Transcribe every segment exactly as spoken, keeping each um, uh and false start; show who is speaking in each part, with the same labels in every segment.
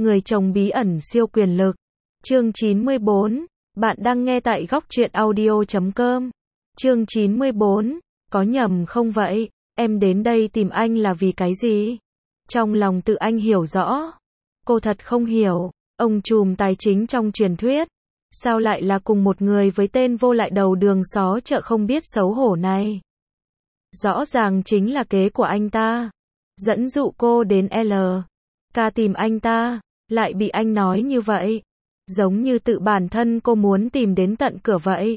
Speaker 1: Người chồng bí ẩn siêu quyền lực. Chương chín mươi bốn. Bạn đang nghe tại góc truyện audio chấm com. Chương chín mươi bốn. Có nhầm không vậy? Em đến đây tìm anh là vì cái gì? Trong lòng tự anh hiểu rõ. Cô thật không hiểu. Ông trùm tài chính trong truyền thuyết. Sao lại là cùng một người với tên vô lại đầu đường xó chợ không biết xấu hổ này? Rõ ràng chính là kế của anh ta. Dẫn dụ cô đến L. K tìm anh ta. Lại bị anh nói như vậy. Giống như tự bản thân cô muốn tìm đến tận cửa vậy.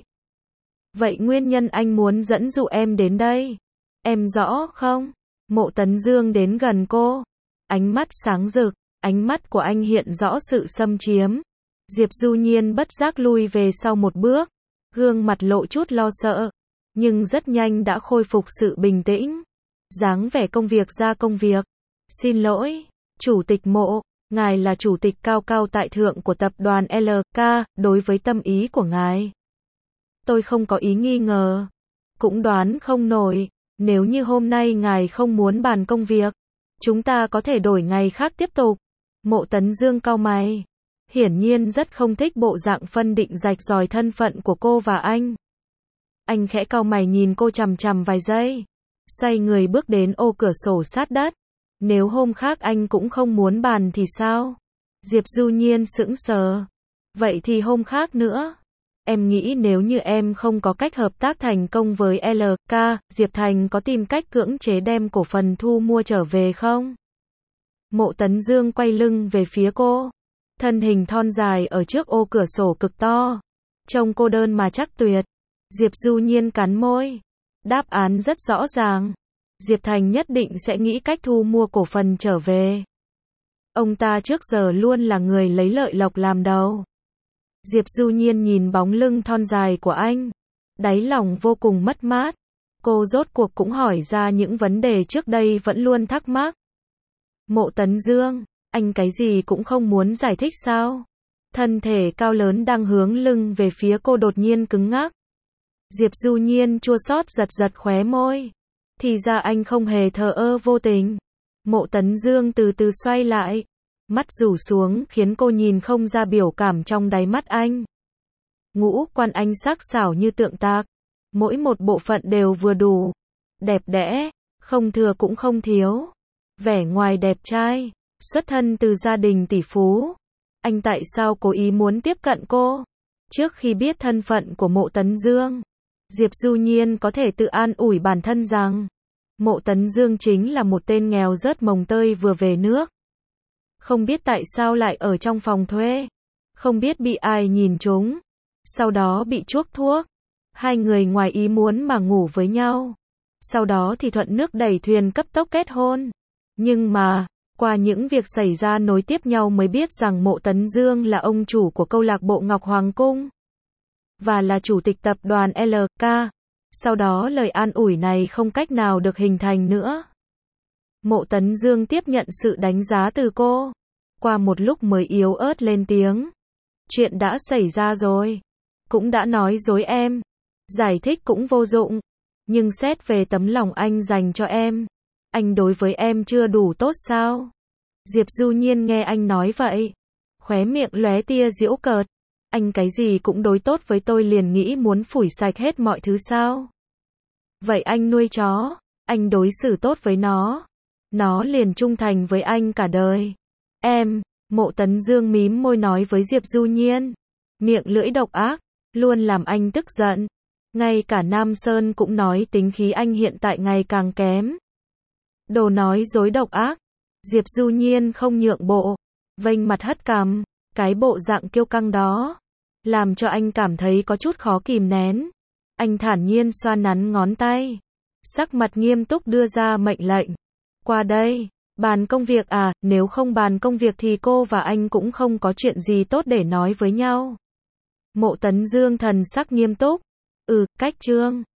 Speaker 1: Vậy nguyên nhân anh muốn dẫn dụ em đến đây? Em rõ không? Mộ Tấn Dương đến gần cô. Ánh mắt sáng rực. Ánh mắt của anh hiện rõ sự xâm chiếm. Diệp Du Nhiên bất giác lui về sau một bước. Gương mặt lộ chút lo sợ. Nhưng rất nhanh đã khôi phục sự bình tĩnh. Dáng vẻ công việc ra công việc. Xin lỗi, Chủ tịch Mộ. Ngài là chủ tịch cao cao tại thượng của tập đoàn L K, đối với tâm ý của ngài. Tôi không có ý nghi ngờ. Cũng đoán không nổi, nếu như hôm nay ngài không muốn bàn công việc, chúng ta có thể đổi ngày khác tiếp tục. Mộ Tấn Dương cau mày. Hiển nhiên rất không thích bộ dạng phân định rạch ròi thân phận của cô và anh. Anh khẽ cau mày nhìn cô chằm chằm vài giây. Xoay người bước đến ô cửa sổ sát đất. Nếu hôm khác anh cũng không muốn bàn thì sao? Diệp Du Nhiên sững sờ. Vậy thì hôm khác nữa. Em nghĩ nếu như em không có cách hợp tác thành công với L K, Diệp Thành có tìm cách cưỡng chế đem cổ phần thu mua trở về không? Mộ Tấn Dương quay lưng về phía cô. Thân hình thon dài ở trước ô cửa sổ cực to. Trông cô đơn mà chắc tuyệt. Diệp Du Nhiên cắn môi. Đáp án rất rõ ràng. Diệp Thành nhất định sẽ nghĩ cách thu mua cổ phần trở về. Ông ta trước giờ luôn là người lấy lợi lộc làm đầu. Diệp Du Nhiên nhìn bóng lưng thon dài của anh. Đáy lòng vô cùng mất mát. Cô rốt cuộc cũng hỏi ra những vấn đề trước đây vẫn luôn thắc mắc. Mộ Tấn Dương, anh cái gì cũng không muốn giải thích sao? Thân thể cao lớn đang hướng lưng về phía cô đột nhiên cứng ngắc. Diệp Du Nhiên chua xót giật giật khóe môi. Thì ra anh không hề thờ ơ vô tình. Mộ Tấn Dương từ từ xoay lại. Mắt rủ xuống khiến cô nhìn không ra biểu cảm trong đáy mắt anh. Ngũ quan anh sắc sảo như tượng tạc. Mỗi một bộ phận đều vừa đủ. Đẹp đẽ, không thừa cũng không thiếu. Vẻ ngoài đẹp trai, xuất thân từ gia đình tỷ phú. Anh tại sao cố ý muốn tiếp cận cô? Trước khi biết thân phận của Mộ Tấn Dương, Diệp Du Nhiên có thể tự an ủi bản thân rằng Mộ Tấn Dương chính là một tên nghèo rớt mồng tơi vừa về nước. Không biết tại sao lại ở trong phòng thuê. Không biết bị ai nhìn trúng. Sau đó bị chuốc thuốc. Hai người ngoài ý muốn mà ngủ với nhau. Sau đó thì thuận nước đẩy thuyền cấp tốc kết hôn. Nhưng mà, qua những việc xảy ra nối tiếp nhau mới biết rằng Mộ Tấn Dương là ông chủ của câu lạc bộ Ngọc Hoàng Cung. Và là chủ tịch tập đoàn L K. Sau đó lời an ủi này không cách nào được hình thành nữa. Mộ Tấn Dương tiếp nhận sự đánh giá từ cô. Qua một lúc mới yếu ớt lên tiếng. Chuyện đã xảy ra rồi. Cũng đã nói dối em. Giải thích cũng vô dụng. Nhưng xét về tấm lòng anh dành cho em, anh đối với em chưa đủ tốt sao? Diệp Du Nhiên nghe anh nói vậy. Khóe miệng lóe tia giễu cợt. Anh cái gì cũng đối tốt với tôi liền nghĩ muốn phủi sạch hết mọi thứ sao? Vậy anh nuôi chó, anh đối xử tốt với nó. Nó liền trung thành với anh cả đời. Em, Mộ Tấn Dương mím môi nói với Diệp Du Nhiên. Miệng lưỡi độc ác, luôn làm anh tức giận. Ngay cả Nam Sơn cũng nói tính khí anh hiện tại ngày càng kém. Đồ nói dối độc ác. Diệp Du Nhiên không nhượng bộ. Vênh mặt hất cằm. Cái bộ dạng kiêu căng đó làm cho anh cảm thấy có chút khó kìm nén. Anh thản nhiên xoa nắn ngón tay. Sắc mặt nghiêm túc đưa ra mệnh lệnh. Qua đây, bàn công việc à, nếu không bàn công việc thì cô và anh cũng không có chuyện gì tốt để nói với nhau. Mộ Tấn Dương thần sắc nghiêm túc. Ừ, cách trương.